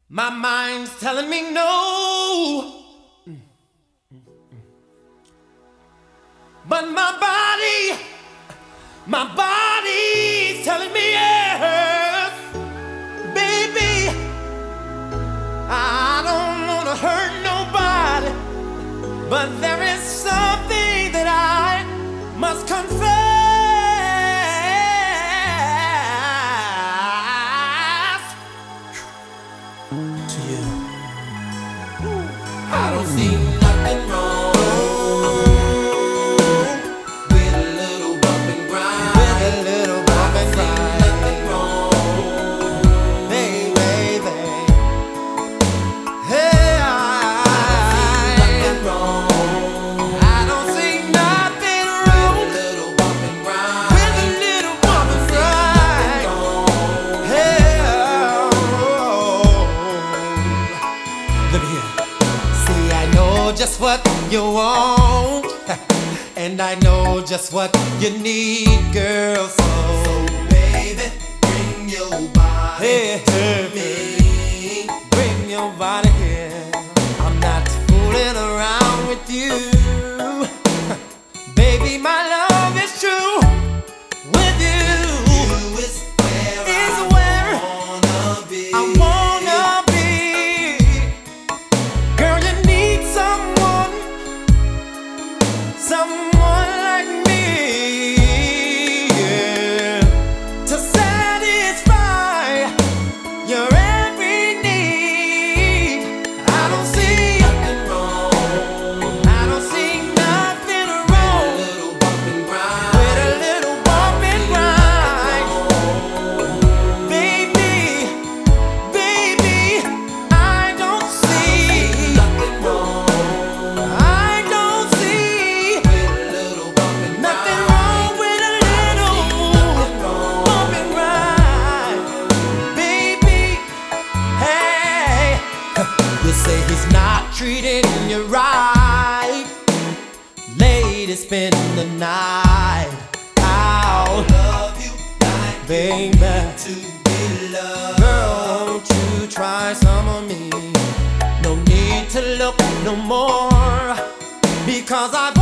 My mind's telling me no, but my body's telling me yes. Baby, I don't wanna hurt nobody, but there is something that I must confess to you. I don't see nothing wrong with a little bump and grind. With a little bump and grind. Nothing wrong, baby. Hey, I don't see nothing wrong with a little bump and grind. With a little bump and grind. Hey, look here. See, I know just what you want, and I know just what you need, girl. So, baby, bring your body to me. Bring your body here. I'm not fooling around with you. Baby, my love is true with you. You is where I wanna be. Girl, you need someone like me, yeah, to satisfy your every need. I don't see nothing wrong. I don't see nothing wrong with a little bump and grind. Baby, I don't see nothing wrong. I don't see nothing wrong with a little bump and grind. Baby, hey, you say he's not treating you right. Lady, spend the night out. Love you like baby to be loved. Girl, won't you try some of me? No need to look no more, because I